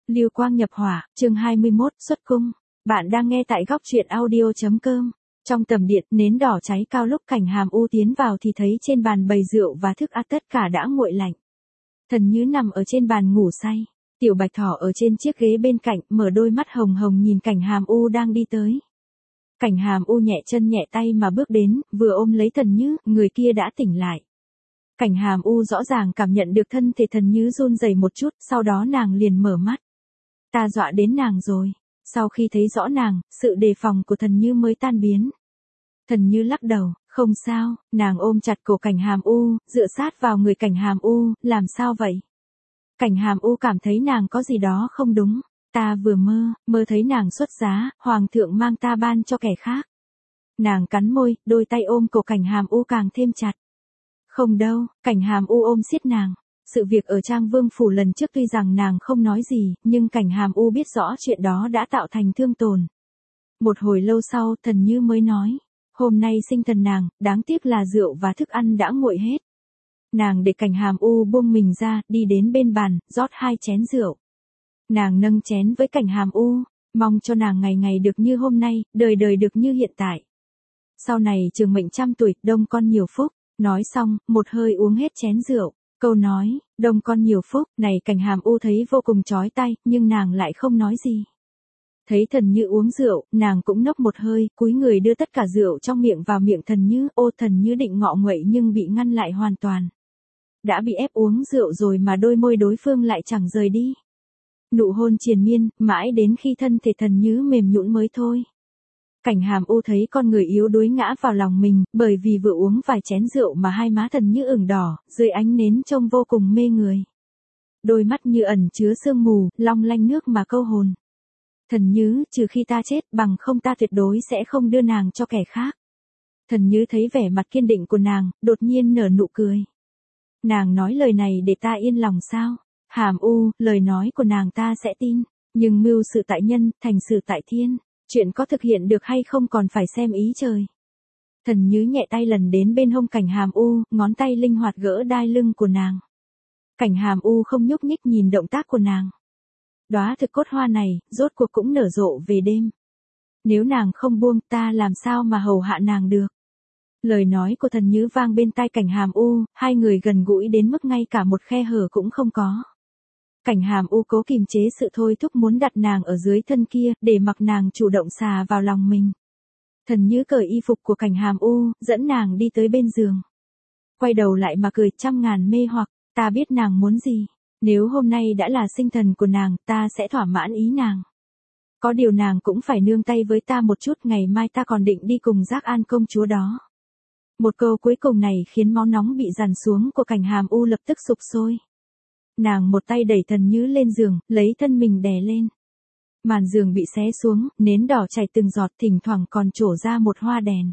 Lưu quang nhập hỏa, chương 21, xuất cung. Bạn đang nghe tại góc truyện audio.com. Trong tầm điện, nến đỏ cháy cao lúc Cảnh Hàm U tiến vào thì thấy trên bàn bày rượu và thức ăn tất cả đã nguội lạnh. Thần Như nằm ở trên bàn ngủ say. Tiểu Bạch Thỏ ở trên chiếc ghế bên cạnh, mở đôi mắt hồng hồng nhìn Cảnh Hàm U đang đi tới. Cảnh Hàm U nhẹ chân nhẹ tay mà bước đến, vừa ôm lấy Thần Như, người kia đã tỉnh lại. Cảnh Hàm U rõ ràng cảm nhận được thân thể Thần Như run rẩy một chút, sau đó nàng liền mở mắt. Ta dọa đến nàng rồi. Sau khi thấy rõ nàng, sự đề phòng của Thần Như mới tan biến. Thần Như lắc đầu, không sao, nàng ôm chặt cổ Cảnh Hàm U, dựa sát vào người Cảnh Hàm U, làm sao vậy? Cảnh Hàm U cảm thấy nàng có gì đó không đúng. Ta vừa mơ thấy nàng xuất giá, hoàng thượng mang ta ban cho kẻ khác. Nàng cắn môi, đôi tay ôm cổ Cảnh Hàm U càng thêm chặt. Không đâu, Cảnh Hàm U ôm siết nàng. Sự việc ở Trang Vương phủ lần trước tuy rằng nàng không nói gì, nhưng Cảnh Hàm U biết rõ chuyện đó đã tạo thành thương tổn. Một hồi lâu sau, Thần Như mới nói, hôm nay sinh thần nàng, đáng tiếc là rượu và thức ăn đã nguội hết. Nàng để Cảnh Hàm U buông mình ra, đi đến bên bàn, rót 2 chén rượu. Nàng nâng chén với Cảnh Hàm U, mong cho nàng ngày ngày được như hôm nay, đời đời được như hiện tại. Sau này trường mệnh trăm tuổi, đông con nhiều phúc. Nói xong, một hơi uống hết chén rượu. Câu nói, đông con nhiều phúc, này Cảnh Hàm U thấy vô cùng chói tai, nhưng nàng lại không nói gì. Thấy Thần Như uống rượu, nàng cũng nốc một hơi, cúi người đưa tất cả rượu trong miệng vào miệng Thần Như. Ô, Thần Như định ngọ nguậy nhưng bị ngăn lại hoàn toàn. Đã bị ép uống rượu rồi mà đôi môi đối phương lại chẳng rời đi. Nụ hôn triền miên, mãi đến khi thân thể Thần Như mềm nhũn mới thôi. Cảnh Hàm U thấy con người yếu đuối ngã vào lòng mình, bởi vì vừa uống vài chén rượu mà hai má Thần Như ửng đỏ, dưới ánh nến trông vô cùng mê người. Đôi mắt như ẩn chứa sương mù, long lanh nước mà câu hồn. Thần Như, trừ khi ta chết, bằng không ta tuyệt đối sẽ không đưa nàng cho kẻ khác. Thần Như thấy vẻ mặt kiên định của nàng, đột nhiên nở nụ cười. Nàng nói lời này để ta yên lòng sao? Hàm U, lời nói của nàng ta sẽ tin, nhưng mưu sự tại nhân, thành sự tại thiên. Chuyện có thực hiện được hay không còn phải xem ý trời. Thần Như nhẹ tay lần đến bên hông Cảnh Hàm U, ngón tay linh hoạt gỡ đai lưng của nàng. Cảnh Hàm U không nhúc nhích nhìn động tác của nàng. Đóa thực cốt hoa này, rốt cuộc cũng nở rộ về đêm. Nếu nàng không buông, ta làm sao mà hầu hạ nàng được. Lời nói của Thần Như vang bên tai Cảnh Hàm U, hai người gần gũi đến mức ngay cả một khe hở cũng không có. Cảnh Hàm U cố kiềm chế sự thôi thúc muốn đặt nàng ở dưới thân kia, để mặc nàng chủ động xà vào lòng mình. Thần Như cởi y phục của Cảnh Hàm U, dẫn nàng đi tới bên giường. Quay đầu lại mà cười trăm ngàn mê hoặc, ta biết nàng muốn gì. Nếu hôm nay đã là sinh thần của nàng, ta sẽ thỏa mãn ý nàng. Có điều nàng cũng phải nương tay với ta một chút, ngày mai ta còn định đi cùng Giác An công chúa đó. Một câu cuối cùng này khiến máu nóng bị dằn xuống của Cảnh Hàm U lập tức sục sôi. Nàng một tay đẩy Thần Như lên giường, lấy thân mình đè lên. Màn giường bị xé xuống, nến đỏ chảy từng giọt, thỉnh thoảng còn trổ ra một hoa đèn.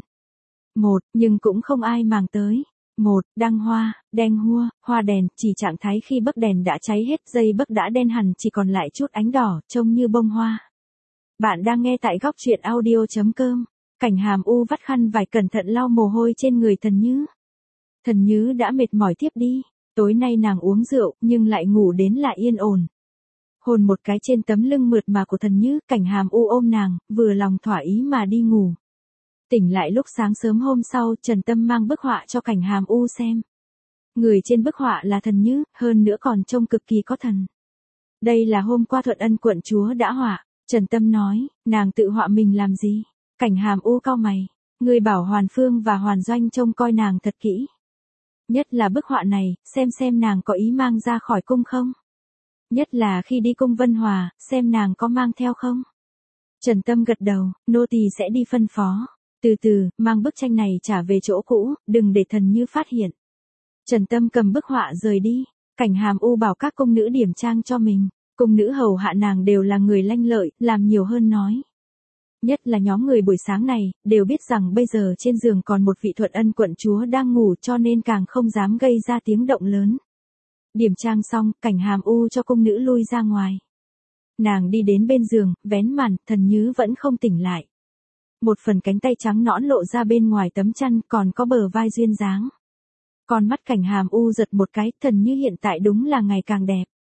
Nhưng cũng không ai màng tới. Đăng hoa, đen hua, hoa đèn, chỉ trạng thái khi bấc đèn đã cháy hết, dây bấc đã đen hẳn, chỉ còn lại chút ánh đỏ, trông như bông hoa. Bạn đang nghe tại góc truyện audio.com. Cảnh Hàm U vắt khăn vải cẩn thận lau mồ hôi trên người Thần Như. Thần Như đã mệt mỏi thiếp đi. Tối nay nàng uống rượu, nhưng lại ngủ đến là yên ổn. Hôn một cái trên tấm lưng mượt mà của Thần Như, Cảnh Hàm U ôm nàng, vừa lòng thỏa ý mà đi ngủ. Tỉnh lại lúc sáng sớm hôm sau, Trần Tâm mang bức họa cho Cảnh Hàm U xem. Người trên bức họa là Thần Như, hơn nữa còn trông cực kỳ có thần. Đây là hôm qua Thuận Ân quận chúa đã họa. Trần Tâm nói, nàng tự họa mình làm gì? Cảnh Hàm U cau mày, người bảo Hoàn Phương và Hoàn Doanh trông coi nàng thật kỹ. Nhất là bức họa này, xem nàng có ý mang ra khỏi cung không? Nhất là khi đi cung Vân Hòa, xem nàng có mang theo không? Trần Tâm gật đầu, nô tỳ sẽ đi phân phó. Từ từ, mang bức tranh này trả về chỗ cũ, đừng để Thần Như phát hiện. Trần Tâm cầm bức họa rời đi. Cảnh Hàm U bảo các cung nữ điểm trang cho mình. Cung nữ hầu hạ nàng đều là người lanh lợi, làm nhiều hơn nói. Nhất là nhóm người buổi sáng này, đều biết rằng bây giờ trên giường còn một vị Thuận Ân quận chúa đang ngủ, cho nên càng không dám gây ra tiếng động lớn. Điểm trang xong, Cảnh Hàm U cho cung nữ lui ra ngoài. Nàng đi đến bên giường, vén màn, Thần Như vẫn không tỉnh lại. Một phần cánh tay trắng nõn lộ ra bên ngoài tấm chăn, còn có bờ vai duyên dáng. Con mắt Cảnh Hàm U giật một cái, Thần Như hiện tại đúng là ngày càng đẹp.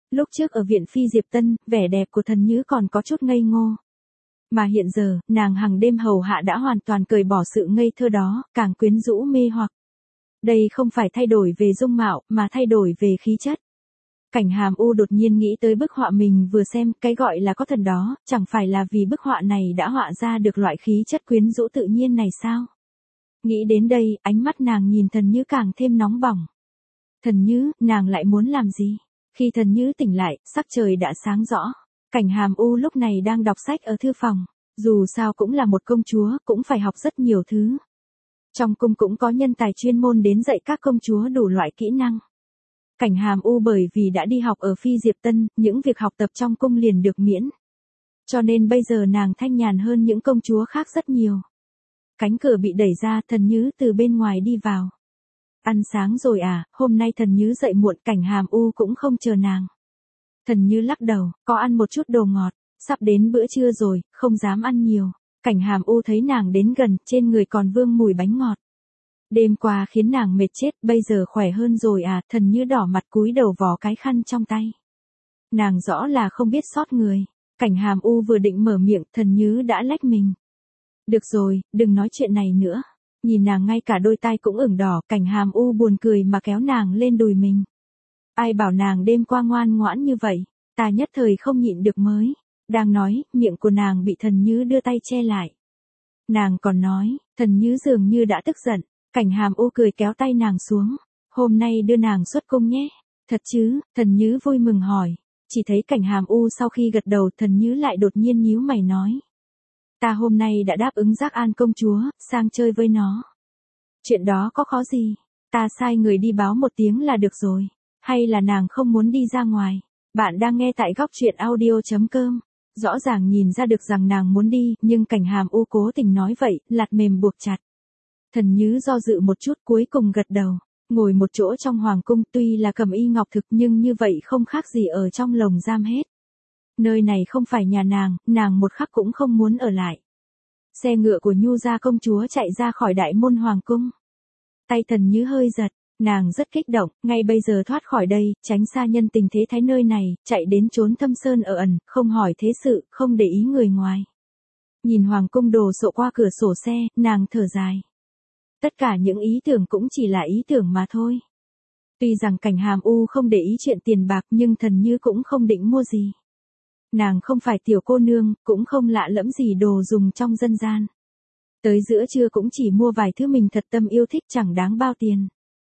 Lúc trước ở viện Phi Diệp Tân, vẻ đẹp của Thần Nhứ còn có chút ngây ngô. Mà hiện giờ, nàng hàng đêm hầu hạ đã hoàn toàn cởi bỏ sự ngây thơ đó, càng quyến rũ mê hoặc. Đây không phải thay đổi về dung mạo, mà thay đổi về khí chất. Cảnh Hàm U đột nhiên nghĩ tới bức họa mình vừa xem, cái gọi là có thần đó, chẳng phải là vì bức họa này đã họa ra được loại khí chất quyến rũ tự nhiên này sao? Nghĩ đến đây, ánh mắt nàng nhìn Thần Nhứ càng thêm nóng bỏng. Thần Nhứ, nàng lại muốn làm gì? Khi Thần Nhứ tỉnh lại, sắc trời đã sáng rõ. Cảnh Hàm U lúc này đang đọc sách ở thư phòng. Dù sao cũng là một công chúa, cũng phải học rất nhiều thứ. Trong cung cũng có nhân tài chuyên môn đến dạy các công chúa đủ loại kỹ năng. Cảnh Hàm U bởi vì đã đi học ở Phi Diệp Tân, những việc học tập trong cung liền được miễn. Cho nên bây giờ nàng thanh nhàn hơn những công chúa khác rất nhiều. Cánh cửa bị đẩy ra, Thần Nhứ từ bên ngoài đi vào. Ăn sáng rồi à, hôm nay Thần Nhứ dậy muộn. Cảnh Hàm U cũng không chờ nàng. Thần Nhứ lắc đầu, có ăn một chút đồ ngọt, sắp đến bữa trưa rồi, không dám ăn nhiều. Cảnh Hàm U thấy nàng đến gần, trên người còn vương mùi bánh ngọt. Đêm qua khiến nàng mệt chết, bây giờ khỏe hơn rồi à? Thần Nhứ đỏ mặt cúi đầu vò cái khăn trong tay. Nàng rõ là không biết xót người. Cảnh Hàm U vừa định mở miệng, Thần Nhứ đã lách mình. Được rồi, đừng nói chuyện này nữa. Nhìn nàng ngay cả đôi tai cũng ửng đỏ, Cảnh Hàm U buồn cười mà kéo nàng lên đùi mình. Ai bảo nàng đêm qua ngoan ngoãn như vậy, ta nhất thời không nhịn được mới. Đang nói, miệng của nàng bị Thần Nhứ đưa tay che lại. Nàng còn nói, Thần Nhứ dường như đã tức giận. Cảnh Hàm U cười kéo tay nàng xuống. Hôm nay đưa nàng xuất cung nhé. Thật chứ? Thần Nhứ vui mừng hỏi. Chỉ thấy Cảnh Hàm U sau khi gật đầu, Thần Nhứ lại đột nhiên nhíu mày nói. Ta hôm nay đã đáp ứng Giác An công chúa, sang chơi với nó. Chuyện đó có khó gì? Ta sai người đi báo một tiếng là được rồi. Hay là nàng không muốn đi ra ngoài? Bạn đang nghe tại góc truyện audio.com. Rõ ràng nhìn ra được rằng nàng muốn đi, nhưng Cảnh Hàm U cố tình nói vậy, lạt mềm buộc chặt. Thần Nhứ do dự một chút cuối cùng gật đầu. Ngồi một chỗ trong hoàng cung tuy là Cẩm Y Ngọc Thực nhưng như vậy không khác gì ở trong lồng giam hết. Nơi này không phải nhà nàng một khắc cũng không muốn ở lại. Xe ngựa của Nhu gia công chúa chạy ra khỏi đại môn hoàng cung. Tay Thần Nhứ hơi giật, nàng rất kích động, ngay bây giờ thoát khỏi đây, tránh xa nhân tình thế thái nơi này, chạy đến trốn thâm sơn ở ẩn, không hỏi thế sự, không để ý người ngoài. Nhìn hoàng cung đồ sộ qua cửa sổ xe, nàng thở dài. Tất cả những ý tưởng cũng chỉ là ý tưởng mà thôi. Tuy rằng Cảnh Hàm U không để ý chuyện tiền bạc nhưng Thần Nhứ cũng không định mua gì. Nàng không phải tiểu cô nương, cũng không lạ lẫm gì đồ dùng trong dân gian. Tới giữa trưa cũng chỉ mua vài thứ mình thật tâm yêu thích chẳng đáng bao tiền.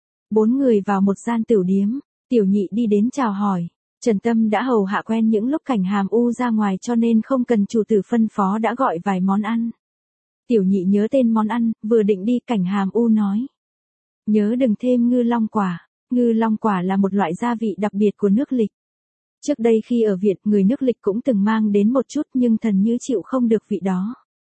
4 người vào một gian tửu điếm, Tiểu Nhị đi đến chào hỏi. Trần Tâm đã hầu hạ quen những lúc Cảnh Hàm U ra ngoài cho nên không cần chủ tử phân phó đã gọi vài món ăn. Tiểu Nhị nhớ tên món ăn, vừa định đi Cảnh Hàm U nói. Nhớ đừng thêm ngư long quả. Ngư long quả là một loại gia vị đặc biệt của nước Lịch. Trước đây khi ở viện, người nước Lịch cũng từng mang đến một chút nhưng Thần Nhứ chịu không được vị đó.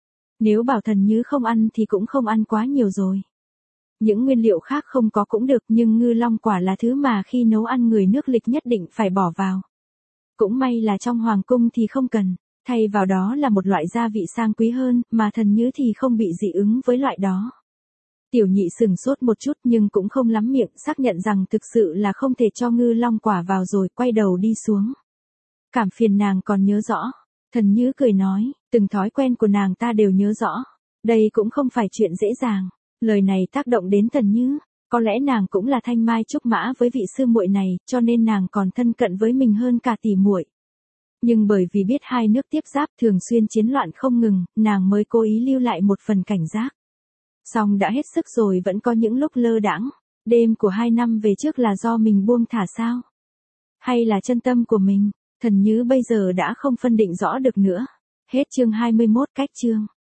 Nếu bảo Thần Nhứ không ăn thì cũng không ăn quá nhiều rồi. Những nguyên liệu khác không có cũng được nhưng ngư long quả là thứ mà khi nấu ăn người nước Lịch nhất định phải bỏ vào. Cũng may là trong hoàng cung thì không cần, thay vào đó là một loại gia vị sang quý hơn mà Thần Nhứ thì không bị dị ứng với loại đó. Tiểu Nhị sừng sốt một chút nhưng cũng không lắm miệng, xác nhận rằng thực sự là không thể cho ngư long quả vào rồi quay đầu đi xuống. Cảm phiền nàng còn nhớ rõ. Thần Nhứ cười nói, từng thói quen của nàng ta đều nhớ rõ. Đây cũng không phải chuyện dễ dàng. Lời này tác động đến Thần Nhứ. Có lẽ nàng cũng là thanh mai trúc mã với vị sư muội này, cho nên nàng còn thân cận với mình hơn cả tỷ muội. Nhưng bởi vì biết hai nước tiếp giáp thường xuyên chiến loạn không ngừng, nàng mới cố ý lưu lại một phần cảnh giác. Song đã hết sức rồi vẫn có những lúc lơ đãng. Đêm của 2 năm về trước là do mình buông thả sao? Hay là chân tâm của mình? Thần Nhứ bây giờ đã không phân định rõ được nữa. Hết chương 21 cách chương.